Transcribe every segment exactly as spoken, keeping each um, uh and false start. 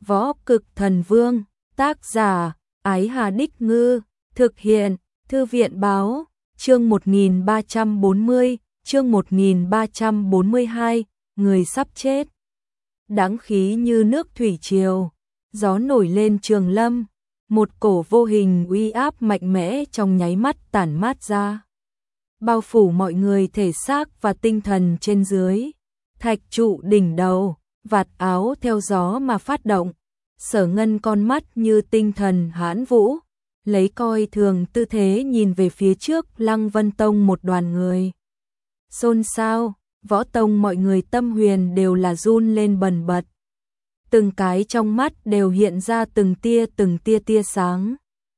Võ Cực Thần Vương, tác giả, Ái Hà Đích Ngư, thực hiện, Thư viện Báo, chương một nghìn ba trăm bốn mươi, chương một nghìn ba trăm bốn mươi hai, người sắp chết. Đáng khí như nước thủy triều, gió nổi lên trường lâm, một cổ vô hình uy áp mạnh mẽ trong nháy mắt tản mát ra. Bao phủ mọi người thể xác và tinh thần trên dưới, thạch trụ đỉnh đầu, vạt áo theo gió mà phát động. Sở Ngân con mắt như tinh thần hãn vũ, lấy coi thường tư thế nhìn về phía trước Lăng Vân Tông một đoàn người. Xôn xao, võ tông mọi người tâm huyền đều là run lên bần bật. Từng cái trong mắt đều hiện ra từng tia từng tia tia sáng.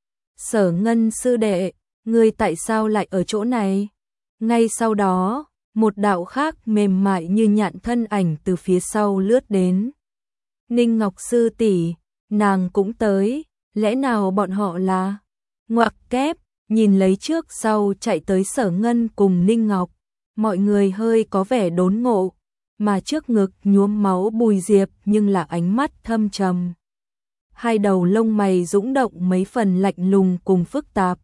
Sở Ngân sư đệ, ngươi tại sao lại ở chỗ này? Ngay sau đó, một đạo khác mềm mại như nhạn thân ảnh từ phía sau lướt đến. Ninh Ngọc sư tỷ, nàng cũng tới, lẽ nào bọn họ là? Ngoặc kép, nhìn lấy trước sau chạy tới Sở Ngân cùng Ninh Ngọc, mọi người hơi có vẻ đốn ngộ, mà trước ngực nhuốm máu Bùi Diệp nhưng là ánh mắt thâm trầm. Hai đầu lông mày dũng động mấy phần lạnh lùng cùng phức tạp.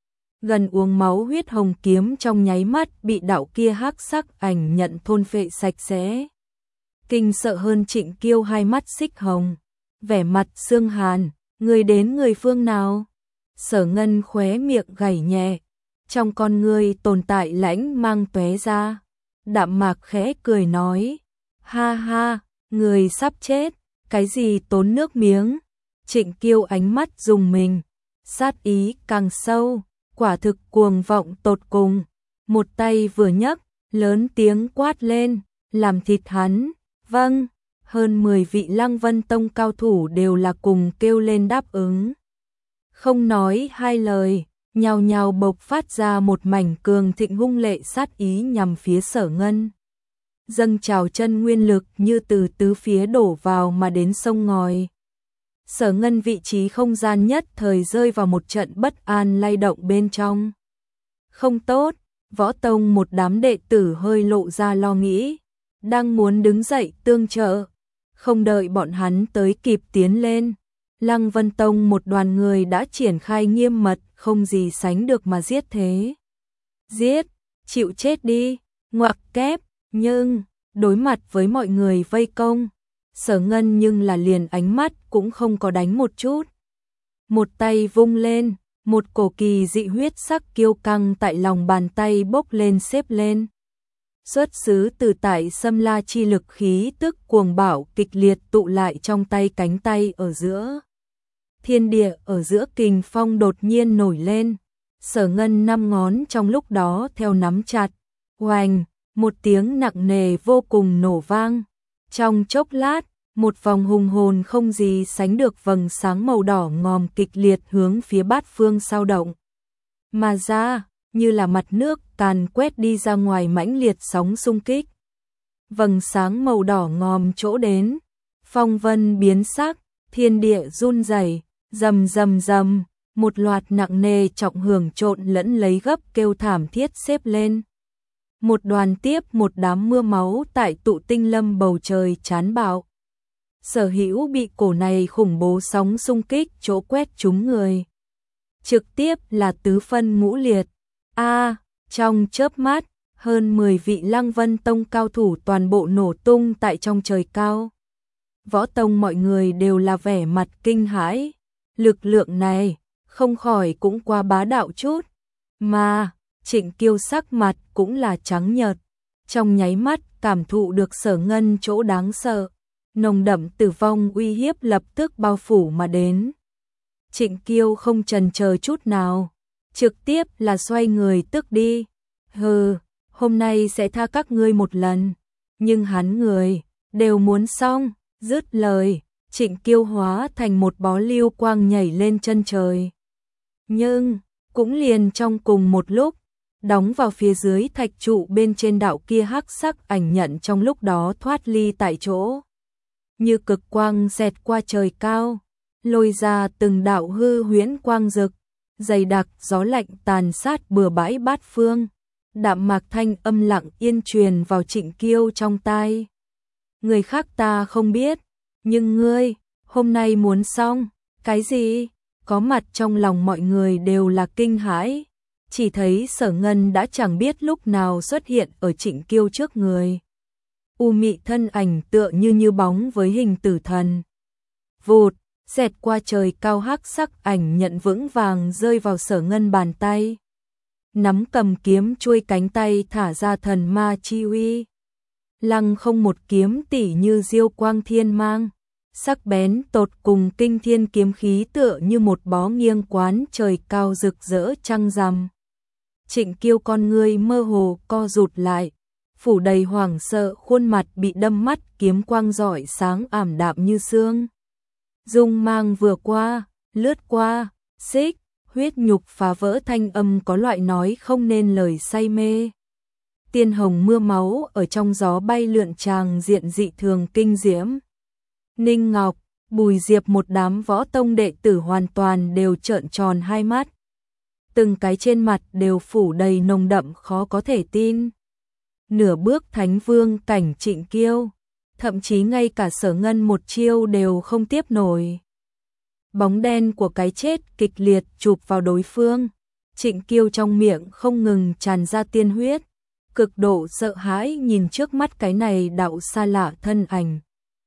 Gần uống máu huyết hồng kiếm trong nháy mắt bị đạo kia hắc sắc ảnh nhận thôn phệ sạch sẽ. Kinh sợ hơn Trịnh Kiêu hai mắt xích hồng, vẻ mặt xương hàn, người đến người phương nào? Sở Ngân khóe miệng gảy nhẹ, trong con người tồn tại lãnh mang tóe ra. Đạm mạc khẽ cười nói, ha ha, người sắp chết, cái gì tốn nước miếng? Trịnh Kiêu ánh mắt rùng mình, sát ý càng sâu, quả thực cuồng vọng tột cùng. Một tay vừa nhấc, lớn tiếng quát lên, làm thịt hắn. Vâng, hơn mười vị Lăng Vân Tông cao thủ đều là cùng kêu lên đáp ứng. Không nói hai lời, nhào nhào bộc phát ra một mảnh cường thịnh hung lệ sát ý nhằm phía Sở Ngân. Dâng trào chân nguyên lực như từ tứ phía đổ vào mà đến sông ngòi. Sở Ngân vị trí không gian nhất thời rơi vào một trận bất an lay động bên trong. Không tốt, võ tông một đám đệ tử hơi lộ ra lo nghĩ, đang muốn đứng dậy tương trợ. Không đợi bọn hắn tới kịp tiến lên, Lăng Vân Tông một đoàn người đã triển khai nghiêm mật, không gì sánh được mà giết thế. Giết, chịu chết đi, ngoặc kép, nhưng, đối mặt với mọi người vây công, Sở Ngân nhưng là liền ánh mắt cũng không có đánh một chút. Một tay vung lên, một cổ kỳ dị huyết sắc kiêu căng tại lòng bàn tay bốc lên xếp lên. Xuất xứ từ tại Sâm La chi lực khí tức cuồng bạo kịch liệt tụ lại trong tay cánh tay ở giữa. Thiên địa ở giữa kình phong đột nhiên nổi lên, Sở Ngân năm ngón trong lúc đó theo nắm chặt, oành, một tiếng nặng nề vô cùng nổ vang. Trong chốc lát, một vòng hùng hồn không gì sánh được vầng sáng màu đỏ ngòm kịch liệt hướng phía bát phương sao động. Mà ra, như là mặt nước càn quét đi ra ngoài mãnh liệt sóng xung kích. Vầng sáng màu đỏ ngòm chỗ đến, phong vân biến sắc, thiên địa run rẩy, rầm rầm rầm, một loạt nặng nề trọng hưởng trộn lẫn lấy gấp kêu thảm thiết xếp lên. Một đoàn tiếp một đám mưa máu tại tụ tinh lâm bầu trời chán bạo. Sở Hữu bị cổ này khủng bố sóng xung kích chỗ quét trúng người. Trực tiếp là tứ phân ngũ liệt. A, trong chớp mắt, hơn mười vị Lăng Vân Tông cao thủ toàn bộ nổ tung tại trong trời cao. Võ tông mọi người đều là vẻ mặt kinh hãi. Lực lượng này, không khỏi cũng qua bá đạo chút. Mà, Trịnh Kiêu sắc mặt cũng là trắng nhợt. Trong nháy mắt cảm thụ được Sở Ngân chỗ đáng sợ. Nồng đậm tử vong uy hiếp lập tức bao phủ mà đến. Trịnh Kiêu không chần chờ chút nào, trực tiếp là xoay người tức đi. Hừ, hôm nay sẽ tha các ngươi một lần, nhưng hắn người đều muốn xong. Dứt lời, Trịnh Kiêu hóa thành một bó lưu quang nhảy lên chân trời. Nhưng, cũng liền trong cùng một lúc, đóng vào phía dưới thạch trụ bên trên đạo kia hắc sắc ảnh nhận trong lúc đó thoát ly tại chỗ. Như cực quang xẹt qua trời cao, lôi ra từng đạo hư huyễn quang rực, dày đặc gió lạnh tàn sát bừa bãi bát phương. Đạm mạc thanh âm lặng yên truyền vào Trịnh Kiêu trong tai. Người khác ta không biết, nhưng ngươi, Hôm nay muốn xong, cái gì? Có mặt trong lòng mọi người đều là kinh hãi. Chỉ thấy Sở Ngân đã chẳng biết lúc nào xuất hiện ở Trịnh Kiêu trước người. U mị thân ảnh tựa như như bóng với hình tử thần. Vụt, xẹt qua trời cao hắc sắc ảnh nhận vững vàng rơi vào Sở Ngân bàn tay. Nắm cầm kiếm chuôi cánh tay thả ra thần ma chi uy. Lăng không một kiếm tỉ như diêu quang thiên mang. Sắc bén tột cùng kinh thiên kiếm khí tựa như một bó nghiêng quán trời cao rực rỡ trăng rằm. Trịnh Kiêu con ngươi mơ hồ co rụt lại, phủ đầy hoảng sợ, khuôn mặt bị đâm mắt kiếm quang rọi sáng ảm đạm như sương. Dung mang vừa qua, lướt qua, xích, huyết nhục phá vỡ thanh âm có loại nói không nên lời say mê. Tiên hồng mưa máu ở trong gió bay lượn tràng diện dị thường kinh diễm. Ninh Ngọc, Bùi Diệp một đám võ tông đệ tử hoàn toàn đều trợn tròn hai mắt. Từng cái trên mặt đều phủ đầy nồng đậm khó có thể tin. Nửa bước thánh vương cảnh Trịnh Kiêu, thậm chí ngay cả Sở Ngân một chiêu đều không tiếp nổi. Bóng đen của cái chết kịch liệt chụp vào đối phương. Trịnh Kiêu trong miệng không ngừng tràn ra tiên huyết, cực độ sợ hãi nhìn trước mắt cái này đạo xa lạ thân ảnh.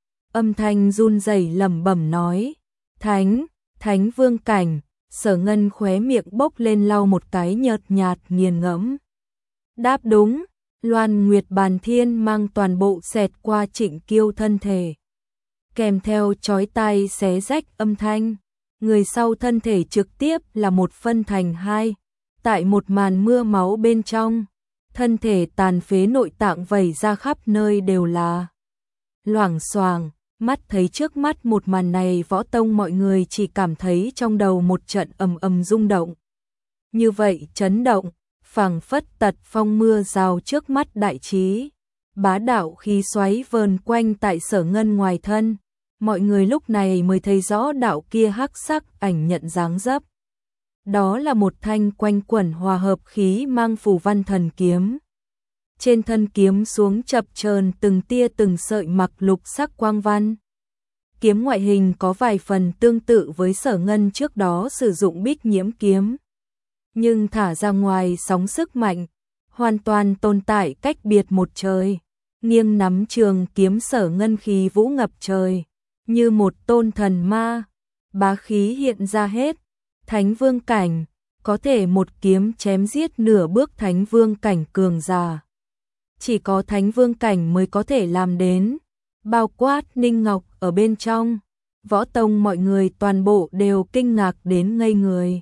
Âm thanh run rẩy lẩm bẩm nói, "Thánh, Thánh vương cảnh." Sở Ngân khóe miệng bốc lên lau một cái nhợt nhạt nghiền ngẫm. Đáp đúng, Loan Nguyệt Bàn Thiên mang toàn bộ xẹt qua Trịnh Kiêu thân thể. Kèm theo chói tai xé rách âm thanh, người sau thân thể trực tiếp là một phân thành hai. Tại một màn mưa máu bên trong, thân thể tàn phế nội tạng vẩy ra khắp nơi đều là. Loảng xoảng, mắt thấy trước mắt một màn này, võ tông mọi người chỉ cảm thấy trong đầu một trận ầm ầm rung động. Như vậy chấn động, phảng phất tật phong mưa rào trước mắt đại trí. Bá đạo khí xoáy vờn quanh tại Sở Ngân ngoài thân. Mọi người lúc này mới thấy rõ đạo kia hắc sắc ảnh nhận dáng dấp. Đó là một thanh quanh quẩn hòa hợp khí mang phù văn thần kiếm. Trên thân kiếm xuống chập chờn từng tia từng sợi mặc lục sắc quang văn. Kiếm ngoại hình có vài phần tương tự với Sở Ngân trước đó sử dụng Bích Nhiễm kiếm, nhưng thả ra ngoài sóng sức mạnh, hoàn toàn tồn tại cách biệt một trời. Nghiêng nắm trường kiếm Sở Ngân khí vũ ngập trời, như một tôn thần ma, bá khí hiện ra hết. Thánh vương cảnh, có thể một kiếm chém giết nửa bước thánh vương cảnh cường giả. Chỉ có thánh vương cảnh mới có thể làm đến, bao quát Ninh Ngọc ở bên trong. Võ tông mọi người toàn bộ đều kinh ngạc đến ngây người.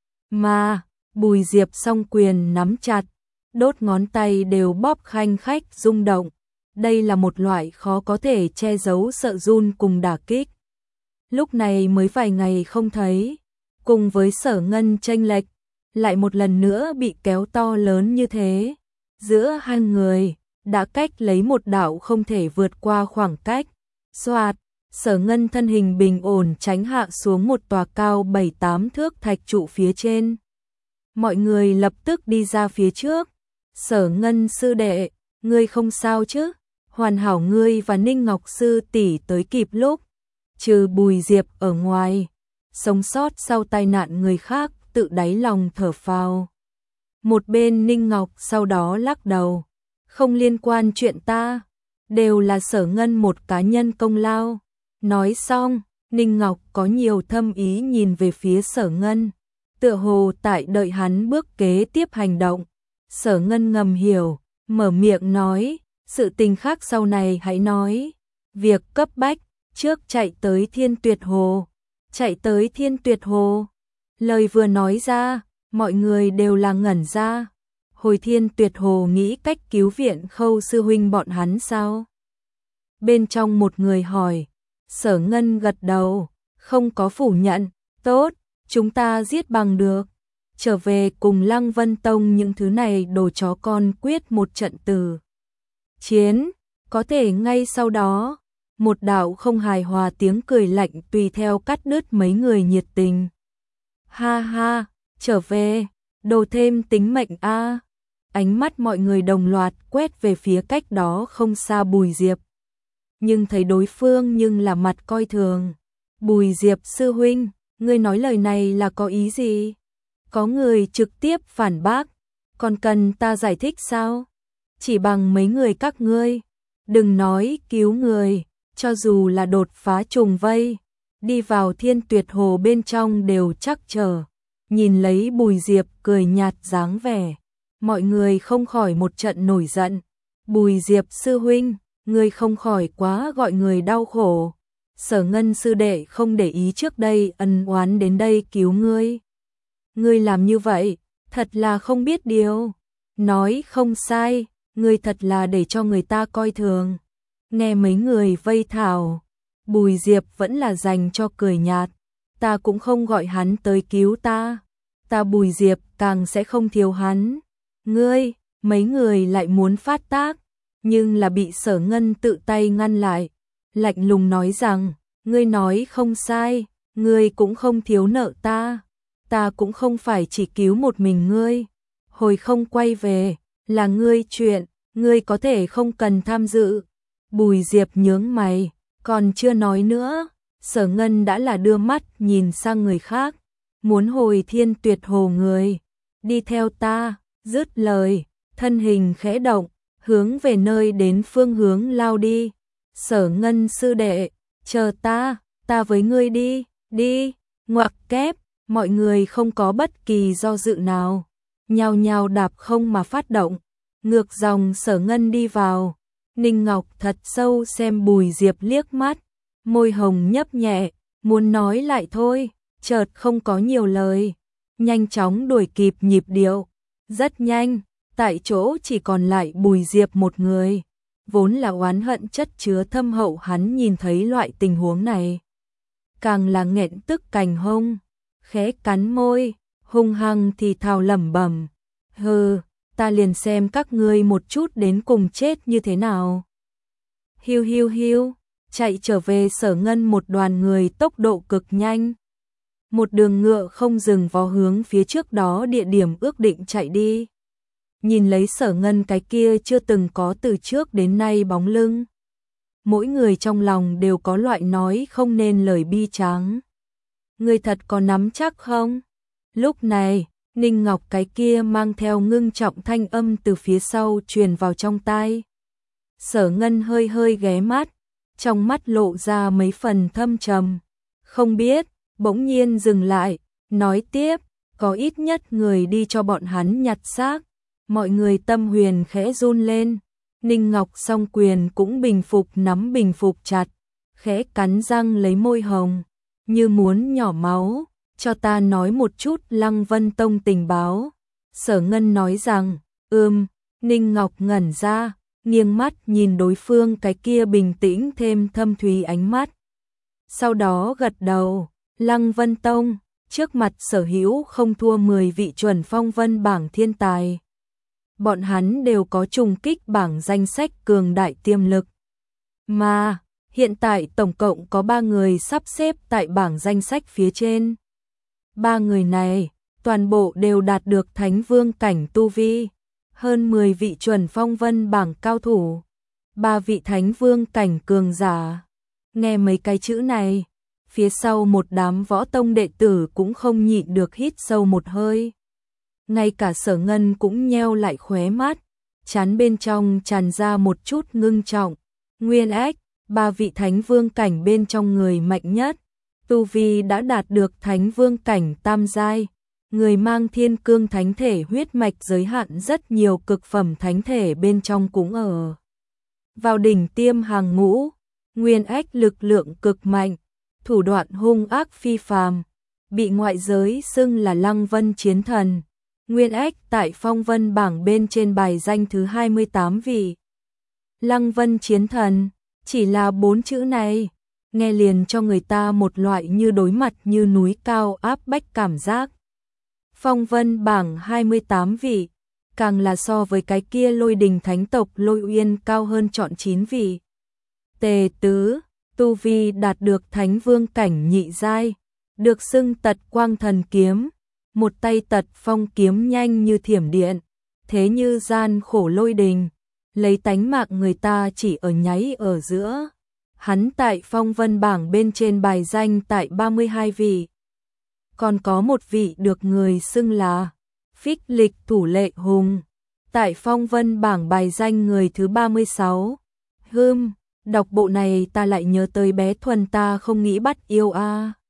Mà, Bùi Diệp song quyền nắm chặt, đốt ngón tay đều bóp khanh khách rung động. Đây là một loại khó có thể che giấu sợ run cùng đả kích. Lúc này mới vài ngày không thấy, cùng với Sở Ngân chênh lệch, lại một lần nữa bị kéo to lớn như thế. Giữa hai người, đã cách lấy một đạo không thể vượt qua khoảng cách. Xoạt, Sở Ngân thân hình bình ổn tránh hạ xuống một tòa cao bảy tám thước thạch trụ phía trên. Mọi người lập tức đi ra phía trước. Sở Ngân sư đệ, ngươi không sao chứ? Hoàn hảo ngươi và Ninh Ngọc sư tỷ tới kịp lúc. Trừ Bùi Diệp ở ngoài, sống sót sau tai nạn người khác tự đáy lòng thở phào. Một bên Ninh Ngọc sau đó lắc đầu, không liên quan chuyện ta, đều là Sở Ngân một cá nhân công lao. Nói xong, Ninh Ngọc có nhiều thâm ý nhìn về phía Sở Ngân, tựa hồ tại đợi hắn bước kế tiếp hành động. Sở Ngân ngầm hiểu, mở miệng nói, sự tình khác sau này hãy nói. Việc cấp bách, trước chạy tới Thiên Tuyệt Hồ. Chạy tới Thiên Tuyệt Hồ. Lời vừa nói ra, mọi người đều là ngẩn ra. Hồi Thiên Tuyệt Hồ nghĩ cách cứu viện Khâu sư huynh bọn hắn sao? Bên trong một người hỏi. Sở Ngân gật đầu, không có phủ nhận. Tốt, chúng ta giết bằng được. Trở về cùng Lăng Vân Tông những thứ này đồ chó con quyết một trận tử chiến. Có thể ngay sau đó, một đạo không hài hòa tiếng cười lạnh tùy theo cắt đứt mấy người nhiệt tình. Ha ha, trở về, đồ thêm tính mệnh a. Ánh mắt mọi người đồng loạt quét về phía cách đó không xa Bùi Diệp. Nhưng thấy đối phương nhưng là mặt coi thường, Bùi Diệp sư huynh, ngươi nói lời này là có ý gì? Có người trực tiếp phản bác, còn cần ta giải thích sao? Chỉ bằng mấy người các ngươi, đừng nói cứu người, cho dù là đột phá trùng vây, đi vào Thiên Tuyệt Hồ bên trong đều chắc trở. Nhìn lấy Bùi Diệp cười nhạt dáng vẻ, mọi người không khỏi một trận nổi giận. Bùi Diệp sư huynh, ngươi không khỏi quá gọi người đau khổ. Sở Ngân sư đệ không để ý trước đây ân oán đến đây cứu ngươi. Ngươi làm như vậy, thật là không biết điều. Nói không sai, ngươi thật là để cho người ta coi thường. Nghe mấy người vây thảo, Bùi Diệp vẫn là dành cho cười nhạt. Ta cũng không gọi hắn tới cứu ta. Ta Bùi Diệp càng sẽ không thiếu hắn. Ngươi, mấy người lại muốn phát tác, nhưng là bị Sở Ngân tự tay ngăn lại. Lạnh lùng nói rằng, ngươi nói không sai, ngươi cũng không thiếu nợ ta. Ta cũng không phải chỉ cứu một mình ngươi. Hồi không quay về, là ngươi chuyện, ngươi có thể không cần tham dự. Bùi Diệp nhướng mày, còn chưa nói nữa, Sở Ngân đã là đưa mắt nhìn sang người khác. Muốn hồi Thiên Tuyệt Hồ người, đi theo ta, dứt lời, thân hình khẽ động, hướng về nơi đến phương hướng lao đi. Sở Ngân sư đệ, chờ ta, ta với ngươi đi, đi, ngoặc kép, mọi người không có bất kỳ do dự nào, nhao nhao đạp không mà phát động, ngược dòng Sở Ngân đi vào. Ninh Ngọc thật sâu xem Bùi Diệp liếc mắt, môi hồng nhấp nhẹ, muốn nói lại thôi, chợt không có nhiều lời, nhanh chóng đuổi kịp nhịp điệu. Rất nhanh, tại chỗ chỉ còn lại Bùi Diệp một người. Vốn là oán hận chất chứa thâm hậu, hắn nhìn thấy loại tình huống này, càng là nghẹn tức cành hông, khẽ cắn môi, hung hăng thì thào lẩm bẩm, hừ, ta liền xem các ngươi một chút đến cùng chết như thế nào. Hiu hiu hiu, chạy trở về Sở Ngân một đoàn người tốc độ cực nhanh. Một đường ngựa không dừng vó hướng phía trước đó địa điểm ước định chạy đi. Nhìn lấy Sở Ngân cái kia chưa từng có từ trước đến nay bóng lưng, mỗi người trong lòng đều có loại nói không nên lời bi tráng. Người thật có nắm chắc không? Lúc này, Ninh Ngọc cái kia mang theo ngưng trọng thanh âm từ phía sau truyền vào trong tai. Sở Ngân hơi hơi ghé mắt, trong mắt lộ ra mấy phần thâm trầm. Không biết, bỗng nhiên dừng lại, nói tiếp, có ít nhất người đi cho bọn hắn nhặt xác. Mọi người tâm huyền khẽ run lên. Ninh Ngọc song quyền cũng bình phục nắm bình phục chặt, khẽ cắn răng lấy môi hồng, như muốn nhỏ máu. Cho ta nói một chút Lăng Vân Tông tình báo. Sở Ngân nói rằng, ừm. Ninh Ngọc ngẩn ra, nghiêng mắt nhìn đối phương cái kia bình tĩnh thêm thâm thúy ánh mắt. Sau đó gật đầu, Lăng Vân Tông, trước mặt sở hữu không thua mười vị chuẩn phong vân bảng thiên tài. Bọn hắn đều có trùng kích bảng danh sách cường đại tiềm lực. Mà, hiện tại tổng cộng có ba người sắp xếp tại bảng danh sách phía trên. Ba người này, toàn bộ đều đạt được Thánh Vương cảnh tu vi, hơn mười vị chuẩn phong vân bảng cao thủ, ba vị Thánh Vương cảnh cường giả. Nghe mấy cái chữ này, phía sau một đám võ tông đệ tử cũng không nhịn được hít sâu một hơi. Ngay cả Sở Ngân cũng nheo lại khóe mắt, trán bên trong tràn ra một chút ngưng trọng. Nguyên Ách, ba vị Thánh Vương cảnh bên trong người mạnh nhất, tu vi đã đạt được Thánh Vương cảnh tam giai, người mang thiên cương thánh thể huyết mạch giới hạn rất nhiều cực phẩm thánh thể bên trong cũng ở vào đỉnh tiêm hàng ngũ. Nguyên Ách lực lượng cực mạnh, thủ đoạn hung ác phi phàm, bị ngoại giới xưng là Lăng Vân chiến thần. Nguyên Ách tại phong vân bảng bên trên bài danh thứ hai mươi tám vị. Lăng Vân chiến thần, chỉ là bốn chữ này, nghe liền cho người ta một loại như đối mặt như núi cao áp bách cảm giác. Phong vân bảng hai mươi tám vị, càng là so với cái kia Lôi Đình thánh tộc Lôi Uyên cao hơn trọn chín vị. Tề Tứ, tu vi đạt được Thánh Vương cảnh nhị giai, được xưng Tật Quang Thần Kiếm, một tay Tật Phong kiếm nhanh như thiểm điện, thế như gian khổ lôi đình, lấy tánh mạng người ta chỉ ở nháy ở giữa. hắn tại phong vân bảng bên trên bài danh tại ba mươi hai vị. Còn có một vị được người xưng là Phích Lịch Thủ Lệ Hùng, tại phong vân bảng bài danh người thứ ba mươi sáu. Hừm, đọc bộ này ta lại nhớ tới bé Thuần ta không nghĩ bắt yêu a.